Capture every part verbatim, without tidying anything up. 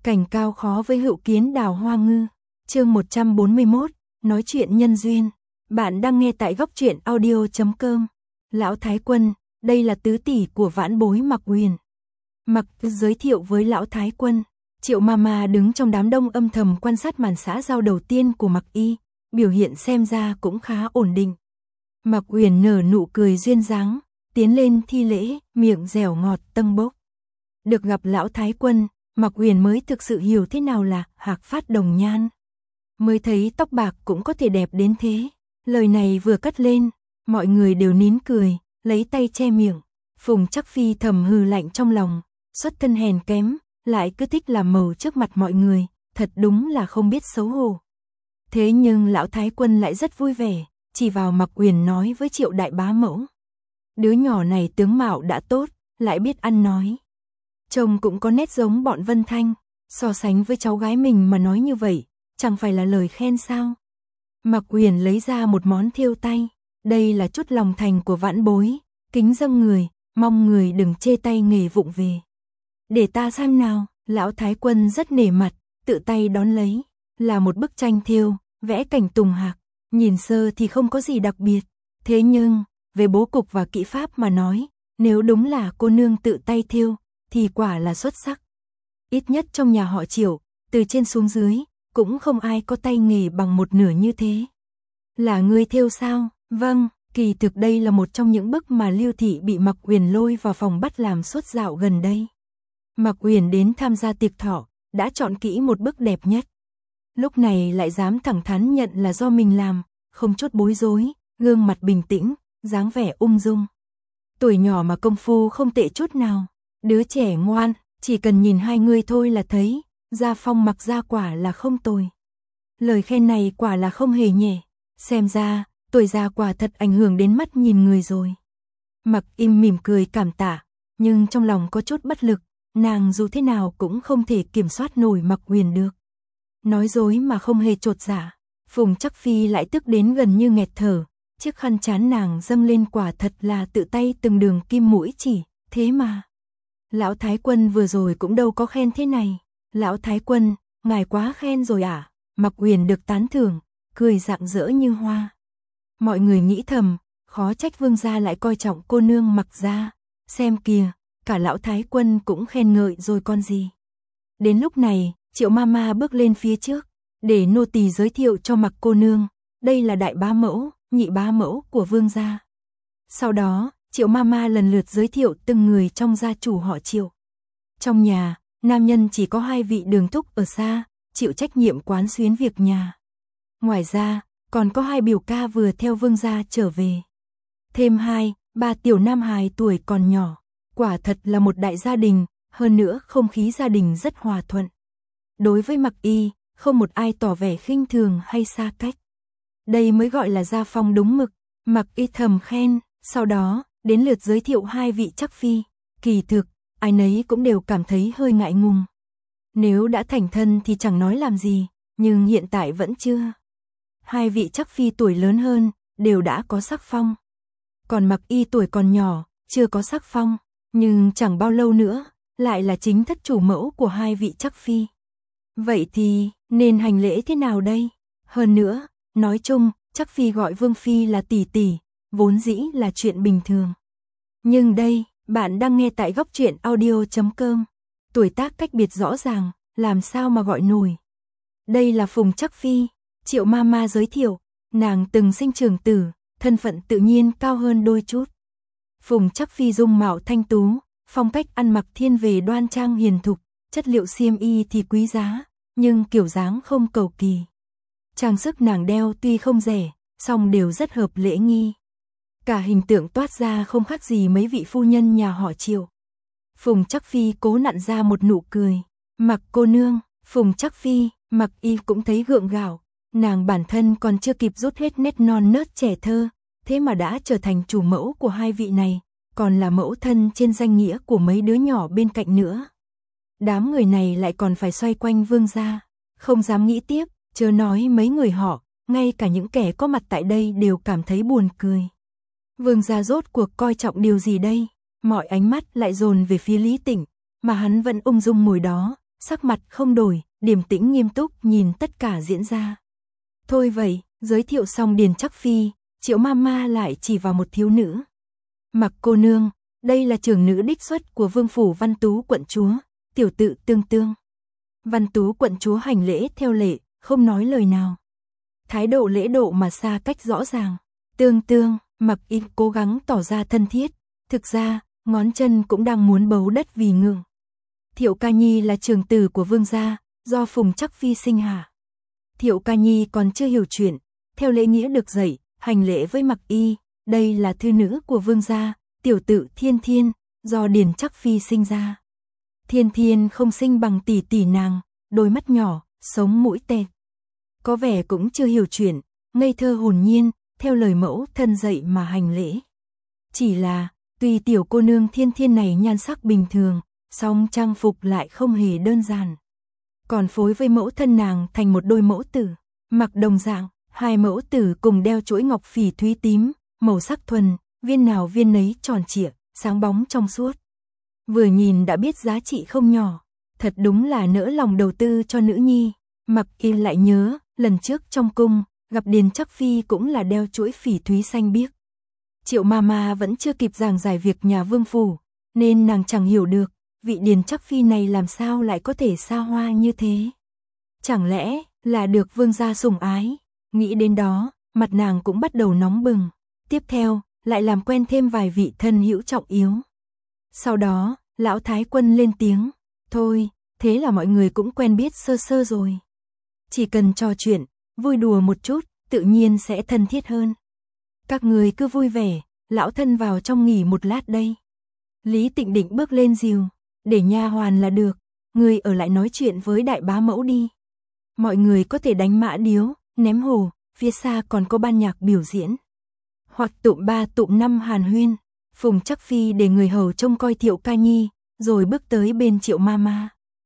Cảnh cao khó với hữu kiến đào hoa ngư. Chương một trăm bốn mươi mốt, nói chuyện nhân duyên. Bạn đang nghe tại góc truyện audio chấm com. Lão Thái Quân, đây là tứ tỷ của vãn bối Mạc Uyển. Mạc giới thiệu với Lão Thái Quân. Triệu Mama đứng trong đám đông âm thầm quan sát màn xã giao đầu tiên của Mạc Y, biểu hiện xem ra cũng khá ổn định. Mạc Uyển nở nụ cười duyên dáng, tiến lên thi lễ, miệng dẻo ngọt tâng bốc. Được gặp Lão Thái Quân, Mạc Uyển mới thực sự hiểu thế nào là hạc phát đồng nhan. Mới thấy tóc bạc cũng có thể đẹp đến thế. Lời này vừa cất lên, mọi người đều nín cười, lấy tay che miệng. Phùng Trắc Phi thầm hừ lạnh trong lòng, xuất thân hèn kém, lại cứ thích làm màu trước mặt mọi người, thật đúng là không biết xấu hổ. Thế nhưng Lão Thái Quân lại rất vui vẻ, chỉ vào Mạc Uyển nói với Triệu đại bá mẫu. Đứa nhỏ này tướng mạo đã tốt, lại biết ăn nói. Trông cũng có nét giống bọn Vân Thanh, so sánh với cháu gái mình mà nói như vậy, chẳng phải là lời khen sao? Mạc Uyển lấy ra một món thêu tay, đây là chút lòng thành của vãn bối, kính dâng người, mong người đừng chê tay nghề vụng về. Để ta xem nào, Lão Thái Quân rất nể mặt, tự tay đón lấy, là một bức tranh thêu, vẽ cảnh tùng hạc, nhìn sơ thì không có gì đặc biệt, thế nhưng, về bố cục và kỹ pháp mà nói, nếu đúng là cô nương tự tay thêu, thì quả là xuất sắc. Ít nhất trong nhà họ Triệu, từ trên xuống dưới, cũng không ai có tay nghề bằng một nửa như thế. Là ngươi thêu sao? Vâng, kỳ thực đây là một trong những bức mà Lưu Thị bị Mạc Uyển lôi vào phòng bắt làm sốt dạo gần đây. Mạc Uyển đến tham gia tiệc thọ, đã chọn kỹ một bức đẹp nhất. Lúc này lại dám thẳng thắn nhận là do mình làm, không chút bối rối, gương mặt bình tĩnh, dáng vẻ ung dung. Tuổi nhỏ mà công phu không tệ chút nào. Đứa trẻ ngoan, chỉ cần nhìn hai người thôi là thấy, gia phong Mạc gia quả là không tồi. Lời khen này quả là không hề nhẹ, xem ra, tuổi già quả thật ảnh hưởng đến mắt nhìn người rồi. Mạc Im mỉm cười cảm tạ, nhưng trong lòng có chút bất lực, nàng dù thế nào cũng không thể kiểm soát nổi Mạc Uyển được. Nói dối mà không hề chột dạ, Phùng Trắc Phi lại tức đến gần như nghẹt thở, chiếc khăn trán nàng dâng lên quả thật là tự tay từng đường kim mũi chỉ, thế mà. Lão Thái Quân vừa rồi cũng đâu có khen thế này. Lão Thái Quân, ngài quá khen rồi à? Mạc Uyển được tán thưởng, cười rạng rỡ như hoa. Mọi người nghĩ thầm, khó trách vương gia lại coi trọng cô nương Mạc gia. Xem kìa, cả Lão Thái Quân cũng khen ngợi rồi con gì. Đến lúc này, Triệu Mama bước lên phía trước, để nô tỳ giới thiệu cho Mạc cô nương. Đây là đại bá mẫu, nhị bá mẫu của vương gia. Sau đó, Triệu Mama lần lượt giới thiệu từng người trong gia chủ họ Triệu. Trong nhà, nam nhân chỉ có hai vị đường thúc ở xa, chịu trách nhiệm quán xuyến việc nhà. Ngoài ra, còn có hai biểu ca vừa theo vương gia trở về. Thêm hai, ba tiểu nam hài tuổi còn nhỏ. Quả thật là một đại gia đình, hơn nữa không khí gia đình rất hòa thuận. Đối với Mạc Y, không một ai tỏ vẻ khinh thường hay xa cách. Đây mới gọi là gia phong đúng mực. Mạc Y thầm khen, sau đó, đến lượt giới thiệu hai vị Trắc Phi. Kỳ thực, ai nấy cũng đều cảm thấy hơi ngại ngùng. Nếu đã thành thân thì chẳng nói làm gì, nhưng hiện tại vẫn chưa. Hai vị Trắc Phi tuổi lớn hơn, đều đã có sắc phong. Còn Mạc Y tuổi còn nhỏ, chưa có sắc phong, nhưng chẳng bao lâu nữa, lại là chính thất chủ mẫu của hai vị Trắc Phi. Vậy thì, nên hành lễ thế nào đây? Hơn nữa, nói chung, Trắc Phi gọi Vương Phi là tỷ tỷ, vốn dĩ là chuyện bình thường. Nhưng đây, bạn đang nghe tại góc truyện audio chấm com. Tuổi tác cách biệt rõ ràng, làm sao mà gọi nổi. Đây là Phùng Trắc Phi, Triệu Mama giới thiệu, nàng từng sinh trưởng tử, thân phận tự nhiên cao hơn đôi chút. Phùng Trắc Phi dung mạo thanh tú, phong cách ăn mặc thiên về đoan trang hiền thục, chất liệu xiêm y thì quý giá, nhưng kiểu dáng không cầu kỳ. Trang sức nàng đeo tuy không rẻ, song đều rất hợp lễ nghi. Cả hình tượng toát ra không khác gì mấy vị phu nhân nhà họ Triệu. Phùng Trắc Phi cố nặn ra một nụ cười. Mạc cô nương, Phùng Trắc Phi, Mạc Y cũng thấy gượng gạo. Nàng bản thân còn chưa kịp rút hết nét non nớt trẻ thơ, thế mà đã trở thành chủ mẫu của hai vị này, còn là mẫu thân trên danh nghĩa của mấy đứa nhỏ bên cạnh nữa. Đám người này lại còn phải xoay quanh vương gia, không dám nghĩ tiếp, chớ nói mấy người họ, ngay cả những kẻ có mặt tại đây đều cảm thấy buồn cười. Vương gia rốt cuộc coi trọng điều gì đây? Mọi ánh mắt lại dồn về phía Lý Tĩnh, mà hắn vẫn ung dung ngồi đó, sắc mặt không đổi, điềm tĩnh nghiêm túc nhìn tất cả diễn ra. Thôi vậy, giới thiệu xong Điền Trắc Phi, Triệu Mama lại chỉ vào một thiếu nữ. Mặc cô nương, đây là trưởng nữ đích xuất của Vương phủ Văn Tú quận chúa, tiểu tự Tương Tương. Văn Tú quận chúa hành lễ theo lệ, không nói lời nào. Thái độ lễ độ mà xa cách rõ ràng. Tương Tương, Mặc Y cố gắng tỏ ra thân thiết, thực ra, ngón chân cũng đang muốn bấu đất vì ngượng. Thiệu Ca Nhi là trưởng tử của Vương gia, do Phùng Trắc Phi sinh hạ. Thiệu Ca Nhi còn chưa hiểu chuyện, theo lễ nghĩa được dạy, hành lễ với Mặc Y, đây là thư nữ của Vương gia, tiểu tự Thiên Thiên, do Điền Trắc Phi sinh ra. Thiên Thiên không sinh bằng tỷ tỷ nàng, đôi mắt nhỏ, sống mũi tẹt. Có vẻ cũng chưa hiểu chuyện, ngây thơ hồn nhiên, theo lời mẫu thân dạy mà hành lễ. Chỉ là, tuy tiểu cô nương Thiên Thiên này nhan sắc bình thường, song trang phục lại không hề đơn giản. Còn phối với mẫu thân nàng thành một đôi mẫu tử, mặc đồng dạng, hai mẫu tử cùng đeo chuỗi ngọc phỉ thúy tím, màu sắc thuần, viên nào viên nấy tròn trịa, sáng bóng trong suốt. Vừa nhìn đã biết giá trị không nhỏ, thật đúng là nỡ lòng đầu tư cho nữ nhi. Mặc Y lại nhớ, lần trước trong cung, gặp Điền Trắc Phi cũng là đeo chuỗi phỉ thúy xanh biếc. Triệu Mama vẫn chưa kịp giảng giải việc nhà Vương phủ, nên nàng chẳng hiểu được, vị Điền Trắc Phi này làm sao lại có thể xa hoa như thế. Chẳng lẽ là được Vương gia sủng ái? Nghĩ đến đó, mặt nàng cũng bắt đầu nóng bừng. Tiếp theo, lại làm quen thêm vài vị thân hữu trọng yếu. Sau đó, lão Thái Quân lên tiếng, thôi, thế là mọi người cũng quen biết sơ sơ rồi. Chỉ cần trò chuyện, vui đùa một chút, tự nhiên sẽ thân thiết hơn. Các người cứ vui vẻ, lão thân vào trong nghỉ một lát đây. Lý Tịnh định bước lên dìu, để nha hoàn là được, người ở lại nói chuyện với đại bá mẫu đi. Mọi người có thể đánh mã điếu, ném hồ, phía xa còn có ban nhạc biểu diễn. Hoặc tụm ba tụm năm hàn huyên. Phùng Trắc Phi để người hầu trông coi Thiệu Ca Nhi, rồi bước tới bên Triệu Mama.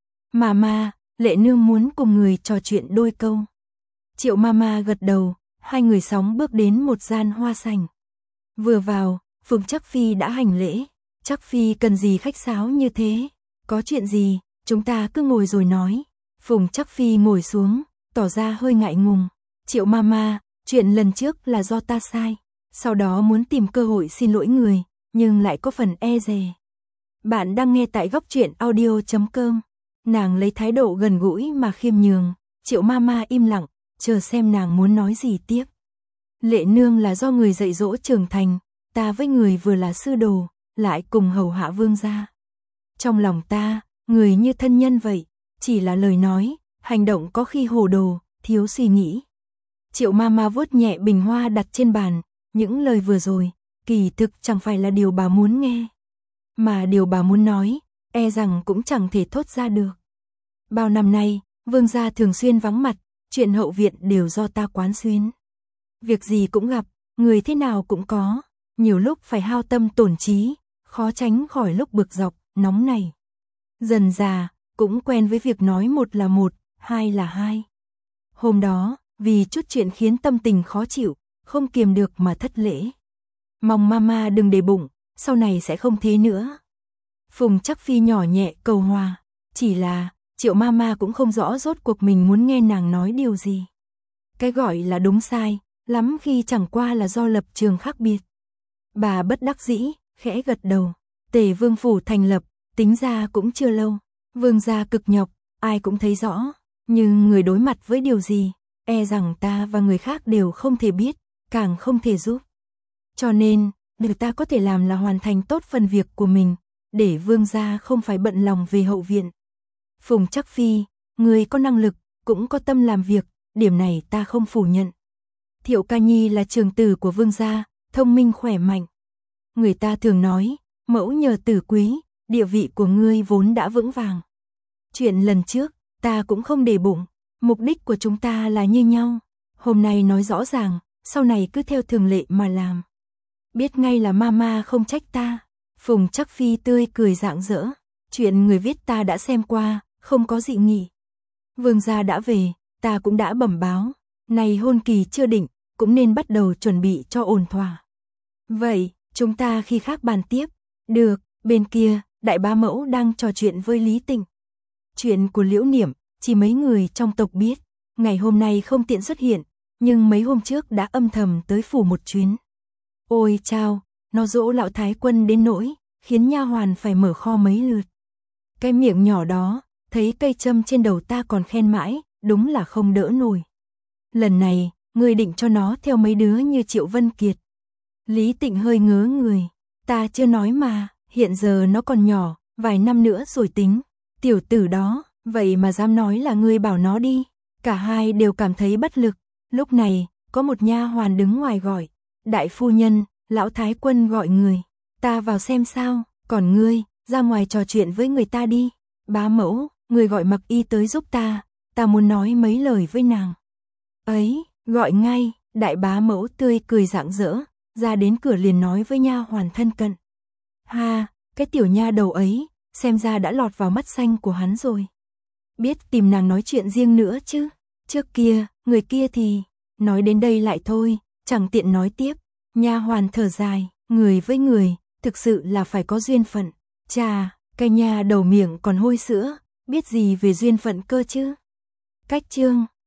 Mama, Lệ nương muốn cùng người trò chuyện đôi câu. Triệu Mama gật đầu, hai người sóng bước đến một gian hoa sảnh. Vừa vào, Phùng Trắc Phi đã hành lễ. Trắc Phi cần gì khách sáo như thế? Có chuyện gì, chúng ta cứ ngồi rồi nói. Phùng Trắc Phi ngồi xuống, tỏ ra hơi ngại ngùng. Triệu Mama, chuyện lần trước là do ta sai. Sau đó muốn tìm cơ hội xin lỗi người, nhưng lại có phần e dè. Bạn đang nghe tại góc truyện audio chấm com. Nàng lấy thái độ gần gũi mà khiêm nhường. Triệu Mama im lặng, chờ xem nàng muốn nói gì tiếp. Lệ nương là do người dạy dỗ trưởng thành, ta với người vừa là sư đồ, lại cùng hầu hạ vương gia. Trong lòng ta, người như thân nhân vậy, chỉ là lời nói, hành động có khi hồ đồ, thiếu suy nghĩ. Triệu Mama vuốt nhẹ bình hoa đặt trên bàn, những lời vừa rồi, kỳ thực chẳng phải là điều bà muốn nghe. Mà điều bà muốn nói, e rằng cũng chẳng thể thốt ra được. Bao năm nay, vương gia thường xuyên vắng mặt, chuyện hậu viện đều do ta quán xuyến. Việc gì cũng gặp, người thế nào cũng có, nhiều lúc phải hao tâm tổn trí, khó tránh khỏi lúc bực dọc, nóng này. Dần già, cũng quen với việc nói một là một, hai là hai. Hôm đó, vì chút chuyện khiến tâm tình khó chịu, không kiềm được mà thất lễ. Mong Mama đừng để bụng, sau này sẽ không thế nữa. Phùng Trắc Phi nhỏ nhẹ cầu hòa, chỉ là Triệu Mama cũng không rõ rốt cuộc mình muốn nghe nàng nói điều gì. Cái gọi là đúng sai, lắm khi chẳng qua là do lập trường khác biệt. Bà bất đắc dĩ, khẽ gật đầu. Tề Vương phủ thành lập, tính ra cũng chưa lâu. Vương gia cực nhọc, ai cũng thấy rõ. Nhưng người đối mặt với điều gì, e rằng ta và người khác đều không thể biết, càng không thể giúp. Cho nên, điều ta có thể làm là hoàn thành tốt phần việc của mình, để vương gia không phải bận lòng về hậu viện. Phùng Trắc Phi, người có năng lực, cũng có tâm làm việc, điểm này ta không phủ nhận. Thiệu Ca Nhi là trường tử của vương gia, thông minh khỏe mạnh. Người ta thường nói, mẫu nhờ tử quý, địa vị của ngươi vốn đã vững vàng. Chuyện lần trước, ta cũng không để bụng, mục đích của chúng ta là như nhau. Hôm nay nói rõ ràng, sau này cứ theo thường lệ mà làm. Biết ngay là Mama không trách ta. Phùng Trắc Phi tươi cười rạng rỡ. Chuyện người viết ta đã xem qua, không có dị nghị. Vương gia đã về, ta cũng đã bẩm báo. Này hôn kỳ chưa định, cũng nên bắt đầu chuẩn bị cho ổn thỏa. Vậy, chúng ta khi khác bàn tiếp. Được, bên kia, đại bá mẫu đang trò chuyện với Lý Tịnh. Chuyện của Liễu Niệm, chỉ mấy người trong tộc biết, ngày hôm nay không tiện xuất hiện, nhưng mấy hôm trước đã âm thầm tới phủ một chuyến. Ôi chao, nó dỗ lão thái quân đến nỗi, khiến nha hoàn phải mở kho mấy lượt. Cái miệng nhỏ đó, thấy cây châm trên đầu ta còn khen mãi, đúng là không đỡ nổi. Lần này, ngươi định cho nó theo mấy đứa như Triệu Vân Kiệt. Lý Tịnh hơi ngớ người, ta chưa nói mà, hiện giờ nó còn nhỏ, vài năm nữa rồi tính. Tiểu tử đó, vậy mà dám nói là ngươi bảo nó đi. Cả hai đều cảm thấy bất lực. Lúc này, có một nha hoàn đứng ngoài gọi, đại phu nhân, lão thái quân gọi người, ta vào xem sao, còn ngươi, ra ngoài trò chuyện với người ta đi. Bá mẫu, người gọi Mặc Y tới giúp ta, ta muốn nói mấy lời với nàng. Ấy, gọi ngay, đại bá mẫu tươi cười rạng rỡ, ra đến cửa liền nói với nha hoàn thân cận. Ha, cái tiểu nha đầu ấy, xem ra đã lọt vào mắt xanh của hắn rồi. Biết tìm nàng nói chuyện riêng nữa chứ. Trước kia, người kia thì, nói đến đây lại thôi, chẳng tiện nói tiếp. Nha hoàn thở dài, người với người, thực sự là phải có duyên phận. Chà, cái nha đầu miệng còn hôi sữa, biết gì về duyên phận cơ chứ. Cách chương